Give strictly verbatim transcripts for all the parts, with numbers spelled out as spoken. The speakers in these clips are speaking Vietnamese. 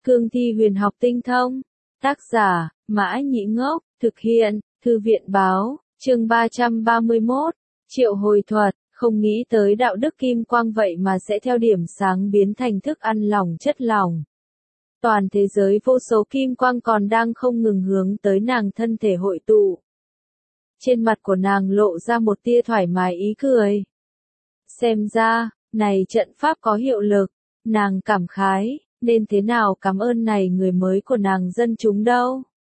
Cương thi huyền học tinh thông. Tác giả, Mã Nhĩ Ngốc, thực hiện, Thư viện Báo, chương ba trăm ba mươi mốt, Triệu Hồi Thuật, không nghĩ tới đạo đức kim quang vậy mà sẽ theo điểm sáng biến thành thức ăn lỏng chất lỏng. Toàn thế giới vô số kim quang còn đang không ngừng hướng tới nàng thân thể hội tụ. Trên mặt của nàng lộ ra một tia thoải mái ý cười. Xem ra, này trận pháp có hiệu lực, nàng cảm khái, nên thế nào cảm ơn này người mới của nàng dân chúng đâu.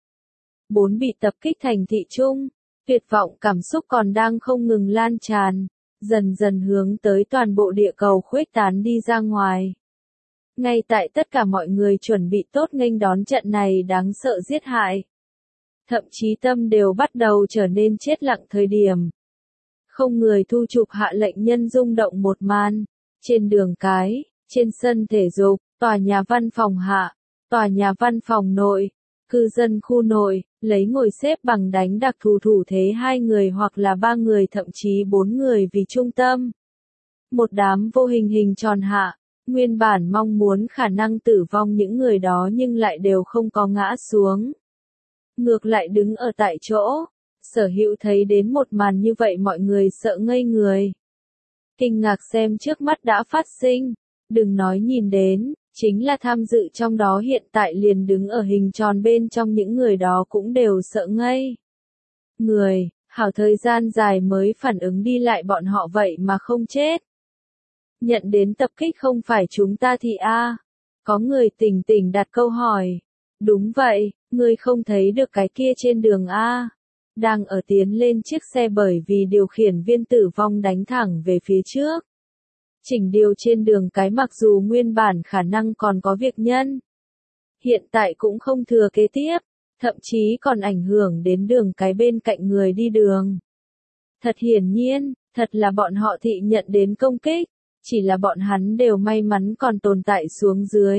Bốn bị tập kích thành thị trung, tuyệt vọng cảm xúc còn đang không ngừng lan tràn, dần dần hướng tới toàn bộ địa cầu khuếch tán đi ra ngoài. Ngay tại tất cả mọi người chuẩn bị tốt nghênh đón trận này đáng sợ giết hại. Thậm chí tâm đều bắt đầu trở nên chết lặng thời điểm. Không người thu chụp hạ lệnh nhân rung động một màn. Trên đường cái, trên sân thể dục, tòa nhà văn phòng hạ, tòa nhà văn phòng nội, cư dân khu nội, lấy ngồi xếp bằng đánh đặc thù thủ thế hai người hoặc là ba người thậm chí bốn người vì trung tâm. Một đám vô hình hình tròn hạ, nguyên bản mong muốn khả năng tử vong những người đó nhưng lại đều không có ngã xuống. Ngược lại đứng ở tại chỗ, Sở Hữu thấy đến một màn như vậy mọi người sợ ngây người. Kinh ngạc xem trước mắt đã phát sinh, đừng nói nhìn đến, chính là tham dự trong đó hiện tại liền đứng ở hình tròn bên trong những người đó cũng đều sợ ngây. Người, hảo thời gian dài mới phản ứng đi lại bọn họ vậy mà không chết. Nhận đến tập kích không phải chúng ta thì a à. Có người tỉnh tỉnh đặt câu hỏi. Đúng vậy, ngươi không thấy được cái kia trên đường a à. Đang ở tiến lên chiếc xe bởi vì điều khiển viên tử vong đánh thẳng về phía trước. Chỉnh điều trên đường cái mặc dù nguyên bản khả năng còn có việc nhân. Hiện tại cũng không thừa kế tiếp, thậm chí còn ảnh hưởng đến đường cái bên cạnh người đi đường. Thật hiển nhiên, thật là bọn họ thị nhận đến công kích, chỉ là bọn hắn đều may mắn còn tồn tại xuống dưới.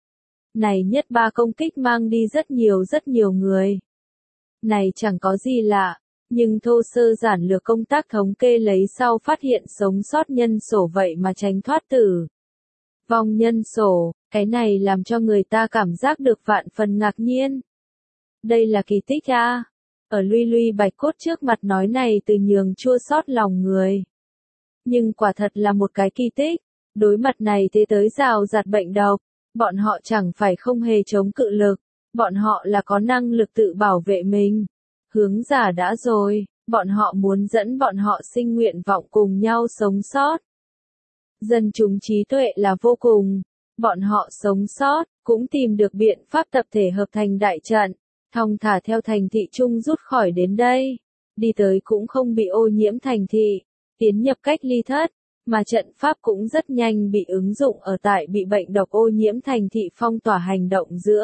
Này nhất ba công kích mang đi rất nhiều rất nhiều người. Này chẳng có gì lạ. Nhưng thô sơ giản lược công tác thống kê lấy sau phát hiện sống sót nhân sổ vậy mà tránh thoát tử vong nhân sổ, cái này làm cho người ta cảm giác được vạn phần ngạc nhiên. Đây là kỳ tích a. Ở Luy Luy Bạch Cốt trước mặt nói này từ nhường chua xót lòng người. Nhưng quả thật là một cái kỳ tích, đối mặt này thế tới rào rạt bệnh độc, bọn họ chẳng phải không hề chống cự lực, bọn họ là có năng lực tự bảo vệ mình. Hướng giả đã rồi, bọn họ muốn dẫn bọn họ sinh nguyện vọng cùng nhau sống sót. Dân chúng trí tuệ là vô cùng, bọn họ sống sót, cũng tìm được biện pháp tập thể hợp thành đại trận, thong thả theo thành thị trung rút khỏi đến đây, đi tới cũng không bị ô nhiễm thành thị, tiến nhập cách ly thất, mà trận pháp cũng rất nhanh bị ứng dụng ở tại bị bệnh độc ô nhiễm thành thị phong tỏa hành động giữa.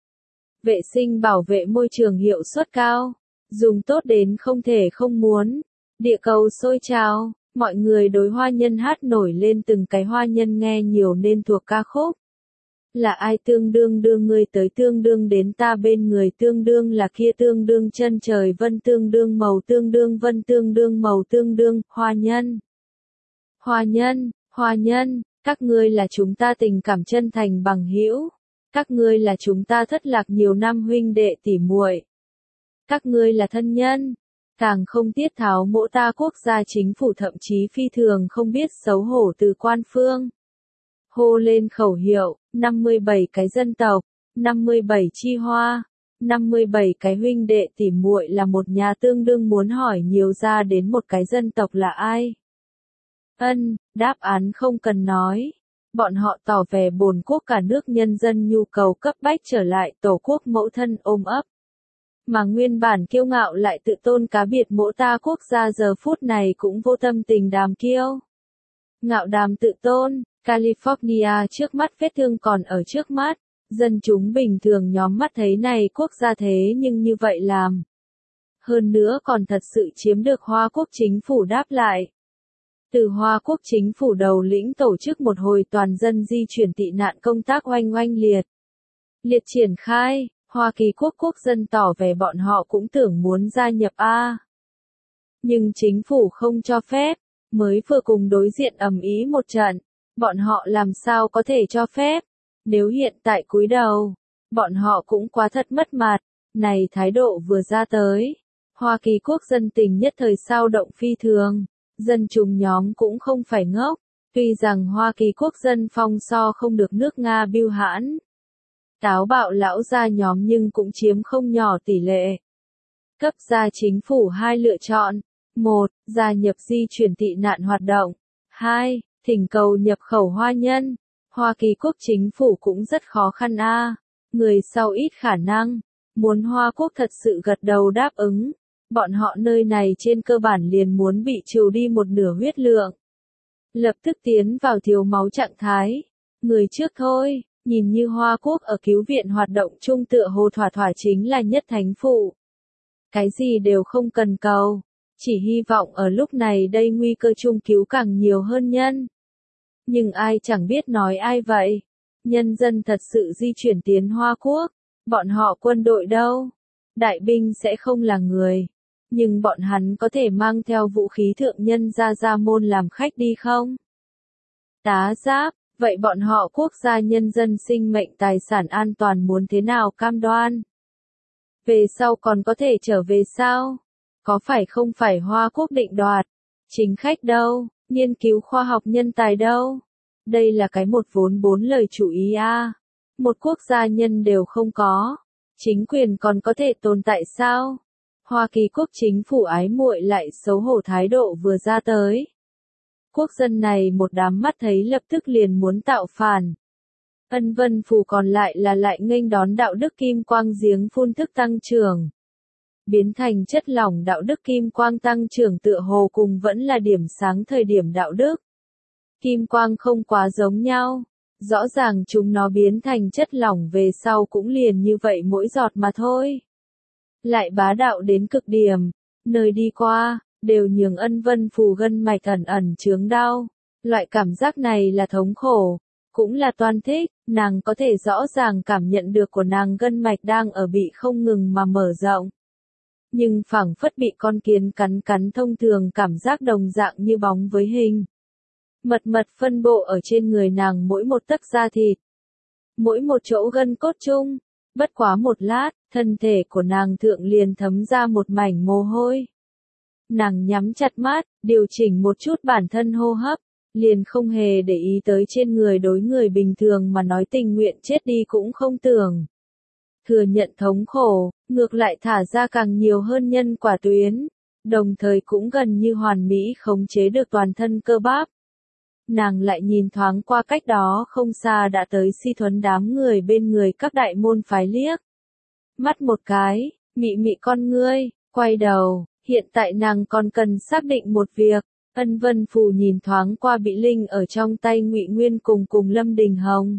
Vệ sinh bảo vệ môi trường hiệu suất cao. Dùng tốt đến không thể không muốn. Địa cầu sôi trào, mọi người đối hoa nhân hát nổi lên từng cái hoa nhân nghe nhiều nên thuộc ca khúc. Là ai tương đương đưa người tới tương đương đến ta bên người tương đương là kia tương đương chân trời vân tương đương màu tương đương vân tương đương màu tương đương, hoa nhân. Hoa nhân, hoa nhân, các ngươi là chúng ta tình cảm chân thành bằng hữu. Các ngươi là chúng ta thất lạc nhiều năm huynh đệ tỉ muội. Các ngươi là thân nhân, càng không tiết tháo mỗ ta quốc gia chính phủ thậm chí phi thường không biết xấu hổ từ quan phương. Hô lên khẩu hiệu, năm mươi bảy cái dân tộc, năm mươi bảy chi hoa, năm mươi bảy cái huynh đệ tỉ muội là một nhà tương đương muốn hỏi nhiều ra đến một cái dân tộc là ai. Ân, đáp án không cần nói. Bọn họ tỏ vẻ bổn quốc cả nước nhân dân nhu cầu cấp bách trở lại tổ quốc mẫu thân ôm ấp. Mà nguyên bản kiêu ngạo lại tự tôn cá biệt mỗ ta quốc gia giờ phút này cũng vô tâm tình đàm kiêu. Ngạo đàm tự tôn, California trước mắt vết thương còn ở trước mắt, dân chúng bình thường nhóm mắt thấy này quốc gia thế nhưng như vậy làm. Hơn nữa còn thật sự chiếm được Hoa Quốc chính phủ đáp lại. Từ Hoa Quốc chính phủ đầu lĩnh tổ chức một hồi toàn dân di chuyển tị nạn công tác oanh oanh liệt. Liệt triển khai. Hoa Kỳ quốc quốc dân tỏ vẻ bọn họ cũng tưởng muốn gia nhập A. Nhưng chính phủ không cho phép, mới vừa cùng đối diện ầm ĩ một trận, bọn họ làm sao có thể cho phép. Nếu hiện tại cúi đầu, bọn họ cũng quá thật mất mặt. Này thái độ vừa ra tới, Hoa Kỳ quốc dân tình nhất thời sao động phi thường. Dân chúng nhóm cũng không phải ngốc. Tuy rằng Hoa Kỳ quốc dân phong so không được nước Nga biêu hãn. Táo bạo lão gia nhóm nhưng cũng chiếm không nhỏ tỷ lệ. Cấp ra chính phủ hai lựa chọn. Một, gia nhập di chuyển tị nạn hoạt động. Hai, thỉnh cầu nhập khẩu hoa nhân. Hoa Kỳ quốc chính phủ cũng rất khó khăn a. Người sau ít khả năng. Muốn Hoa quốc thật sự gật đầu đáp ứng. Bọn họ nơi này trên cơ bản liền muốn bị trừ đi một nửa huyết lượng. Lập tức tiến vào thiếu máu trạng thái. Người trước thôi, nhìn như Hoa quốc ở cứu viện hoạt động chung tựa hồ thỏa thỏa chính là nhất thánh phụ. Cái gì đều không cần cầu. Chỉ hy vọng ở lúc này đây nguy cơ chung cứu càng nhiều hơn nhân. Nhưng ai chẳng biết nói ai vậy. Nhân dân thật sự di chuyển tiến Hoa quốc. Bọn họ quân đội đâu? Đại binh sẽ không là người. Nhưng bọn hắn có thể mang theo vũ khí thượng nhân ra Gia Môn làm khách đi không? Tá giáp, vậy bọn họ quốc gia nhân dân sinh mệnh tài sản an toàn muốn thế nào cam đoan? Về sau còn có thể trở về sao? Có phải không phải Hoa quốc định đoạt? Chính khách đâu? Nghiên cứu khoa học nhân tài đâu? Đây là cái một vốn bốn lời chủ ý a. À. Một quốc gia nhân đều không có. Chính quyền còn có thể tồn tại sao? Hoa Kỳ quốc chính phủ ái muội lại xấu hổ thái độ vừa ra tới. Quốc dân này một đám mắt thấy lập tức liền muốn tạo phản. Ân Vân Phù còn lại là lại nghênh đón đạo đức kim quang giếng phun thức tăng trưởng. Biến thành chất lỏng đạo đức kim quang tăng trưởng tựa hồ cùng vẫn là điểm sáng thời điểm đạo đức. Kim quang không quá giống nhau. Rõ ràng chúng nó biến thành chất lỏng về sau cũng liền như vậy mỗi giọt mà thôi. Lại bá đạo đến cực điểm. Nơi đi qua, đều nhường Ân Vân Phù gân mạch ẩn ẩn chướng đau. Loại cảm giác này là thống khổ. Cũng là toan thích, nàng có thể rõ ràng cảm nhận được của nàng gân mạch đang ở bị không ngừng mà mở rộng. Nhưng phảng phất bị con kiến cắn cắn thông thường cảm giác đồng dạng như bóng với hình. Mật mật phân bộ ở trên người nàng mỗi một tấc da thịt. Mỗi một chỗ gân cốt chung. Bất quá một lát, thân thể của nàng thượng liền thấm ra một mảnh mồ hôi. Nàng nhắm chặt mắt, điều chỉnh một chút bản thân hô hấp. Liền không hề để ý tới trên người đối người bình thường mà nói tình nguyện chết đi cũng không tưởng. Thừa nhận thống khổ, ngược lại thả ra càng nhiều hơn nhân quả tuyến, đồng thời cũng gần như hoàn mỹ khống chế được toàn thân cơ bắp. Nàng lại nhìn thoáng qua cách đó không xa đã tới Si Thuấn đám người bên người các đại môn phái liếc. Mắt một cái, mị mị con ngươi, quay đầu, hiện tại nàng còn cần xác định một việc. Ân Vân Phù nhìn thoáng qua bị linh ở trong tay Ngụy Nguyên cùng cùng Lâm Đình Hồng.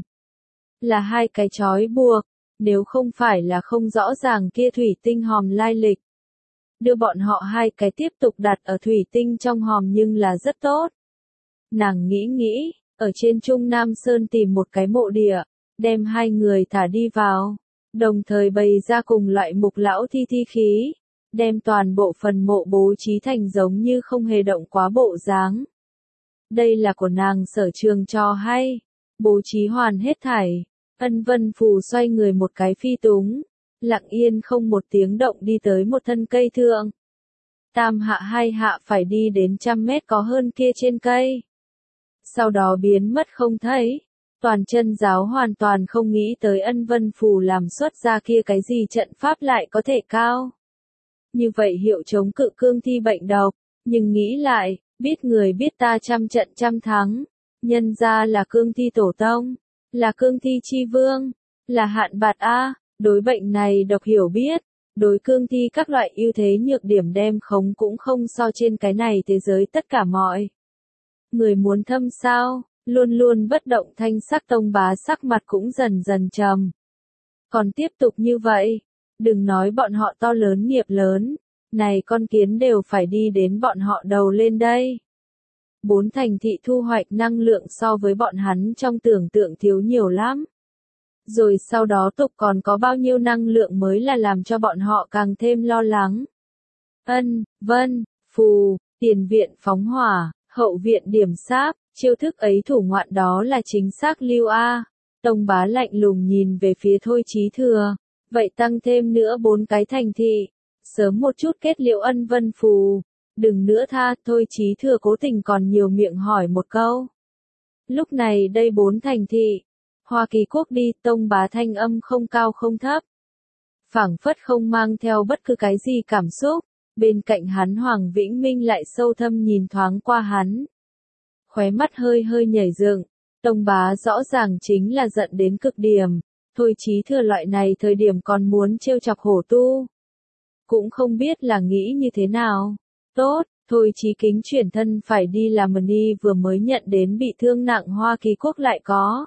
Là hai cái trói buộc, nếu không phải là không rõ ràng kia thủy tinh hòm lai lịch. Đưa bọn họ hai cái tiếp tục đặt ở thủy tinh trong hòm nhưng là rất tốt. Nàng nghĩ nghĩ, ở trên Trung Nam Sơn tìm một cái mộ địa, đem hai người thả đi vào, đồng thời bày ra cùng loại mục lão thi thi khí. Đem toàn bộ phần mộ bố trí thành giống như không hề động quá bộ dáng. Đây là của nàng sở trường cho hay. Bố trí hoàn hết thảy. Ân Vân Phù xoay người một cái phi túng. Lặng yên không một tiếng động đi tới một thân cây thượng. Tam hạ hai hạ phải đi đến trăm mét có hơn kia trên cây. Sau đó biến mất không thấy. Toàn chân giáo hoàn toàn không nghĩ tới Ân Vân Phù làm xuất ra kia cái gì trận pháp lại có thể cao. Như vậy hiệu chống cự cương thi bệnh độc, nhưng nghĩ lại, biết người biết ta trăm trận trăm thắng, nhân ra là cương thi tổ tông, là cương thi chi vương, là hạn bạt A, đối bệnh này độc hiểu biết, đối cương thi các loại ưu thế nhược điểm đem khống cũng không so trên cái này thế giới tất cả mọi. Người muốn thâm sao, luôn luôn bất động thanh sắc tông bá sắc mặt cũng dần dần trầm. Còn tiếp tục như vậy. Đừng nói bọn họ to lớn nghiệp lớn, này con kiến đều phải đi đến bọn họ đầu lên đây. Bốn thành thị thu hoạch năng lượng so với bọn hắn trong tưởng tượng thiếu nhiều lắm. Rồi sau đó tục còn có bao nhiêu năng lượng mới là làm cho bọn họ càng thêm lo lắng. Ân, Vân, Phù, tiền viện phóng hỏa, hậu viện điểm sáp, chiêu thức ấy thủ ngoạn đó là chính xác lưu A. Tông Bá lạnh lùng nhìn về phía Thôi Chí Thừa, vậy tăng thêm nữa bốn cái thành thị, sớm một chút kết liễu ân vân phù, đừng nữa tha. Thôi Chí Thừa cố tình còn nhiều miệng hỏi một câu. Lúc này đây bốn thành thị, Hoa Kỳ Quốc đi. Tông Bá thanh âm không cao không thấp, phảng phất không mang theo bất cứ cái gì cảm xúc. Bên cạnh hắn Hoàng Vĩnh Minh lại sâu thâm nhìn thoáng qua hắn, khóe mắt hơi hơi nhảy dựng. Tông Bá rõ ràng chính là giận đến cực điểm. Thôi Chí Thừa loại này thời điểm còn muốn trêu chọc hổ tu, cũng không biết là nghĩ như thế nào. Tốt, Thôi Chí Kính chuyển thân phải đi làm ni, vừa mới nhận đến bị thương nặng Hoa Kỳ Quốc lại có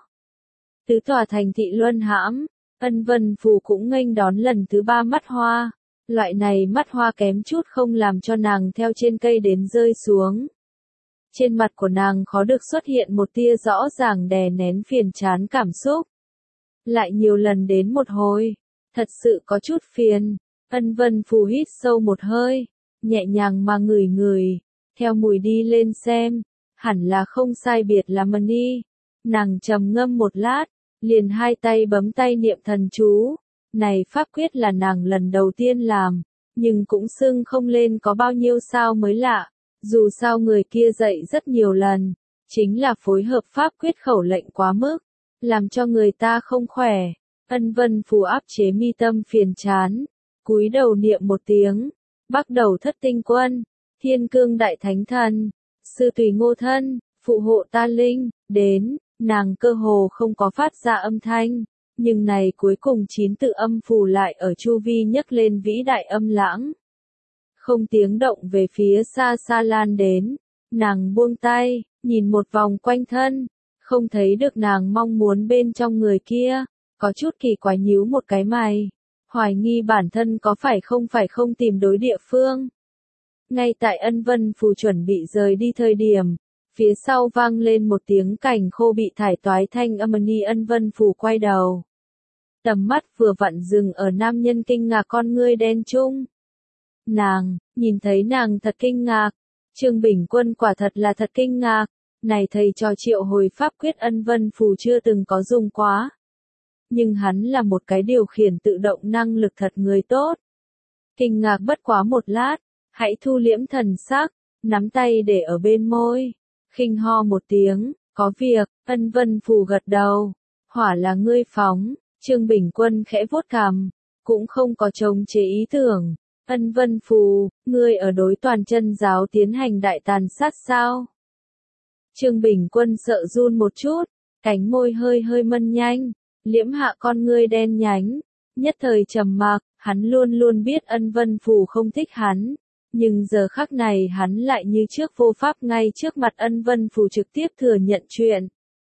tứ tòa thành thị luân hãm. Ân vân phù cũng nghênh đón lần thứ ba mắt hoa. Loại này mắt hoa kém chút không làm cho nàng theo trên cây đến rơi xuống. Trên mặt của nàng khó được xuất hiện một tia rõ ràng đè nén phiền chán cảm xúc. Lại nhiều lần đến một hồi, thật sự có chút phiền. Ân vân phù hít sâu một hơi, nhẹ nhàng mà ngửi ngửi, theo mùi đi lên xem, hẳn là không sai biệt là mani. Nàng trầm ngâm một lát, liền hai tay bấm tay niệm thần chú. Này pháp quyết là nàng lần đầu tiên làm, nhưng cũng xưng không lên có bao nhiêu sao mới lạ. Dù sao người kia dạy rất nhiều lần, chính là phối hợp pháp quyết khẩu lệnh quá mức, làm cho người ta không khỏe. Ân vân phù áp chế mi tâm phiền chán, cúi đầu niệm một tiếng, bắt đầu thất tinh quân, thiên cương đại thánh thần, sư tùy ngô thân, phụ hộ ta linh, đến, nàng cơ hồ không có phát ra âm thanh, nhưng này cuối cùng chín tự âm phù lại ở chu vi nhấc lên vĩ đại âm lãng. Không tiếng động về phía xa xa lan đến, nàng buông tay, nhìn một vòng quanh thân, không thấy được nàng mong muốn bên trong người kia, có chút kỳ quái nhíu một cái mày, hoài nghi bản thân có phải không phải không tìm đối địa phương. Ngay tại ân vân phù chuẩn bị rời đi thời điểm, phía sau vang lên một tiếng cành khô bị thải toái thanh âm ni. Ân vân phù quay đầu, tầm mắt vừa vặn dừng ở nam nhân kinh ngạc con ngươi đen trung. Nàng, nhìn thấy nàng thật kinh ngạc, Trương Bình Quân quả thật là thật kinh ngạc, này thầy trò triệu hồi pháp quyết ân vân phù chưa từng có dùng quá. Nhưng hắn là một cái điều khiển tự động năng lực thật người tốt. Kinh ngạc bất quá một lát, hãy thu liễm thần sắc, nắm tay để ở bên môi, khinh ho một tiếng, có việc. Ân vân phù gật đầu, hỏa là ngươi phóng. Trương Bình Quân khẽ vuốt cằm, cũng không có chống chế ý tưởng. Ân vân phù, ngươi ở đối toàn chân giáo tiến hành đại tàn sát sao? Trương Bình Quân sợ run một chút, cánh môi hơi hơi mân nhanh, liễm hạ con ngươi đen nhánh, nhất thời trầm mặc. Hắn luôn luôn biết ân vân phù không thích hắn, nhưng giờ khắc này hắn lại như trước vô pháp ngay trước mặt ân vân phù trực tiếp thừa nhận chuyện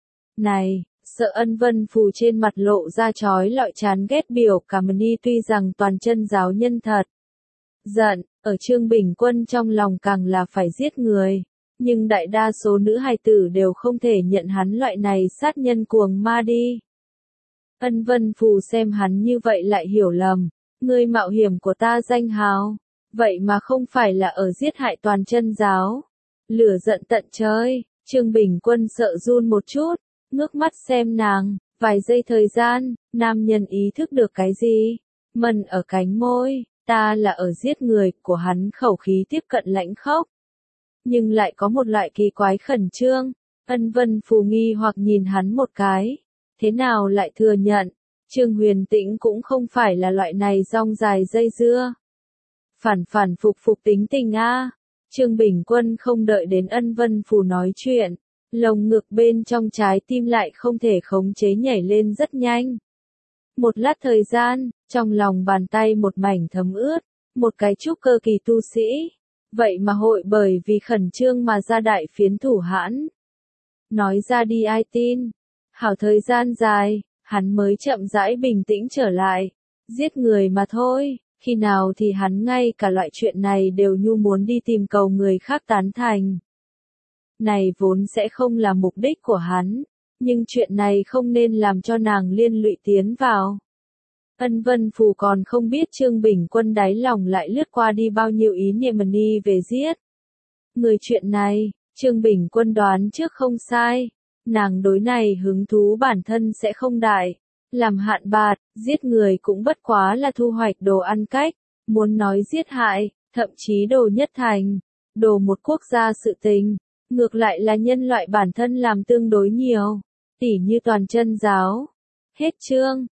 này. Sợ ân vân phù trên mặt lộ ra chói lọi chán ghét biểu cảm ni. Tuy rằng toàn chân giáo nhân thật giận, ở Trương Bình Quân trong lòng càng là phải giết người, nhưng đại đa số nữ hài tử đều không thể nhận hắn loại này sát nhân cuồng ma đi. Ân vân phù xem hắn như vậy lại hiểu lầm, ngươi mạo hiểm của ta danh hào, vậy mà không phải là ở giết hại toàn chân giáo. Lửa giận tận trời, Trương Bình Quân sợ run một chút, ngước mắt xem nàng, vài giây thời gian, nam nhân ý thức được cái gì, mần ở cánh môi, ta là ở giết người. Của hắn khẩu khí tiếp cận lãnh khốc, nhưng lại có một loại kỳ quái khẩn trương. Ân vân phù nghi hoặc nhìn hắn một cái, thế nào lại thừa nhận? Trương Huyền Tĩnh cũng không phải là loại này rong dài dây dưa, phản phản phục phục tính tình a. Trương Bình Quân không đợi đến ân vân phù nói chuyện, lồng ngực bên trong trái tim lại không thể khống chế nhảy lên rất nhanh. Một lát thời gian, trong lòng bàn tay một mảnh thấm ướt, một cái trúc cơ kỳ tu sĩ, vậy mà hội bởi vì khẩn trương mà ra đại phiến thủ hãn. Nói ra đi ai tin, hảo thời gian dài, hắn mới chậm rãi bình tĩnh trở lại, giết người mà thôi, khi nào thì hắn ngay cả loại chuyện này đều nhu muốn đi tìm cầu người khác tán thành. Này vốn sẽ không là mục đích của hắn, nhưng chuyện này không nên làm cho nàng liên lụy tiến vào. Ân vân phù còn không biết Trương Bình Quân đáy lòng lại lướt qua đi bao nhiêu ý niệm ni về giết người. Chuyện này, Trương Bình Quân đoán trước không sai, nàng đối này hứng thú bản thân sẽ không đại. Làm hạn bạt, giết người cũng bất quá là thu hoạch đồ ăn cách, muốn nói giết hại, thậm chí đồ nhất thành, đồ một quốc gia sự tình, ngược lại là nhân loại bản thân làm tương đối nhiều, tỉ như toàn chân giáo. Hết chương.